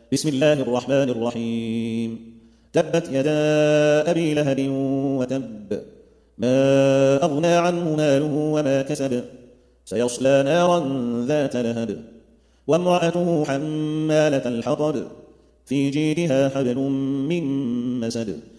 بسم الله الرحمن الرحيم. تبت يدا أبي لهب وتب، ما أغنى عنه ماله وما كسب، سيصلى نارا ذات لهب، وامرأته حمالة الحطب، في جيدها حبل من مسد.